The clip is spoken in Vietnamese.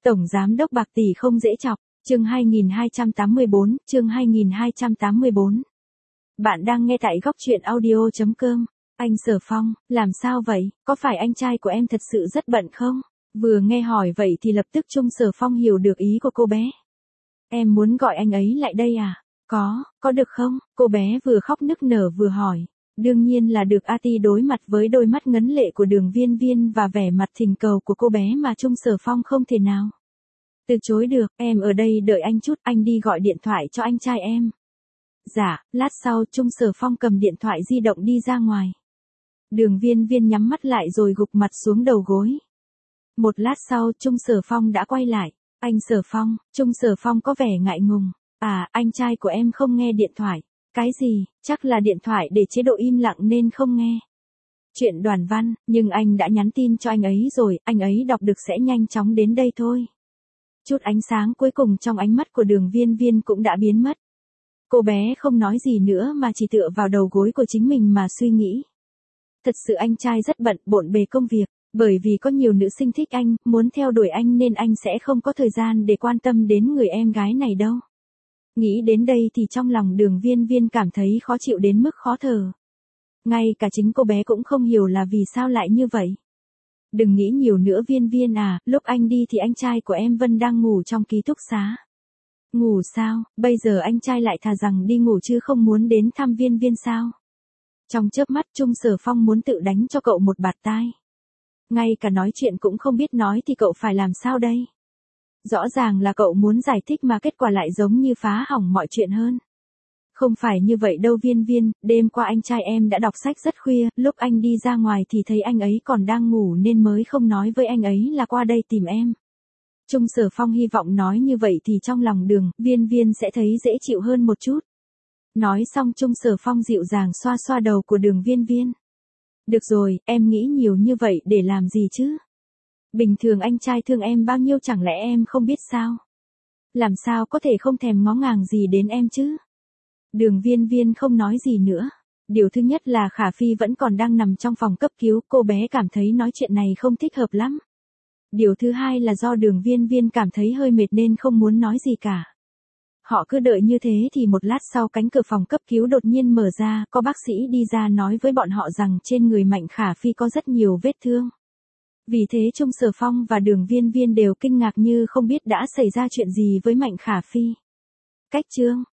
Tổng giám đốc bạc tỷ không dễ chọc, chương 2284, chương 2284. Bạn đang nghe tại góc truyện audio.com. Anh Sở Phong, làm sao vậy, có phải anh trai của em thật sự rất bận không? Vừa nghe hỏi vậy thì lập tức Trung Sở Phong hiểu được ý của cô bé. Em muốn gọi anh ấy lại đây à? Có được không? Cô bé vừa khóc nức nở vừa hỏi. Đương nhiên là được. A Ti đối mặt với đôi mắt ngấn lệ của Đường Viên Viên và vẻ mặt thỉnh cầu của cô bé mà Trung Sở Phong không thể nào từ chối được. Em ở đây đợi anh chút, anh đi gọi điện thoại cho anh trai em. Dạ. Lát sau Trung Sở Phong cầm điện thoại di động đi ra ngoài. Đường Viên Viên nhắm mắt lại rồi gục mặt xuống đầu gối. Một lát sau Trung Sở Phong đã quay lại. Anh Sở Phong. Trung Sở Phong có vẻ ngại ngùng. À, anh trai của em không nghe điện thoại. Cái gì? Chắc là điện thoại để chế độ im lặng nên không nghe. Chuyện Đoàn Văn, nhưng anh đã nhắn tin cho anh ấy rồi, anh ấy đọc được sẽ nhanh chóng đến đây thôi. Chút ánh sáng cuối cùng trong ánh mắt của Đường Viên Viên cũng đã biến mất. Cô bé không nói gì nữa mà chỉ tựa vào đầu gối của chính mình mà suy nghĩ. Thật sự anh trai rất bận, bộn bề công việc, bởi vì có nhiều nữ sinh thích anh, muốn theo đuổi anh nên anh sẽ không có thời gian để quan tâm đến người em gái này đâu. Nghĩ đến đây thì trong lòng Đường Viên Viên cảm thấy khó chịu đến mức khó thở. Ngay cả chính cô bé cũng không hiểu là vì sao lại như vậy. Đừng nghĩ nhiều nữa Viên Viên à, lúc anh đi thì anh trai của em Vân đang ngủ trong ký túc xá. Ngủ sao, bây giờ anh trai lại thà rằng đi ngủ chứ không muốn đến thăm Viên Viên sao? Trong chớp mắt Trung Sở Phong muốn tự đánh cho cậu một bạt tai. Ngay cả nói chuyện cũng không biết nói thì cậu phải làm sao đây? Rõ ràng là cậu muốn giải thích mà kết quả lại giống như phá hỏng mọi chuyện hơn. Không phải như vậy đâu Viên Viên, đêm qua anh trai em đã đọc sách rất khuya, lúc anh đi ra ngoài thì thấy anh ấy còn đang ngủ nên mới không nói với anh ấy là qua đây tìm em. Trung Sở Phong hy vọng nói như vậy thì trong lòng Đường Viên Viên sẽ thấy dễ chịu hơn một chút. Nói xong Trung Sở Phong dịu dàng xoa xoa đầu của Đường Viên Viên. Được rồi, em nghĩ nhiều như vậy để làm gì chứ? Bình thường anh trai thương em bao nhiêu chẳng lẽ em không biết sao? Làm sao có thể không thèm ngó ngàng gì đến em chứ? Đường Viên Viên không nói gì nữa. Điều thứ nhất là Khả Phi vẫn còn đang nằm trong phòng cấp cứu, cô bé cảm thấy nói chuyện này không thích hợp lắm. Điều thứ hai là do Đường Viên Viên cảm thấy hơi mệt nên không muốn nói gì cả. Họ cứ đợi như thế thì một lát sau cánh cửa phòng cấp cứu đột nhiên mở ra, có bác sĩ đi ra nói với bọn họ rằng trên người Mạnh Khả Phi có rất nhiều vết thương. Vì thế Trung Sở Phong và Đường Viên Viên đều kinh ngạc như không biết đã xảy ra chuyện gì với Mạnh Khả Phi. Cách chương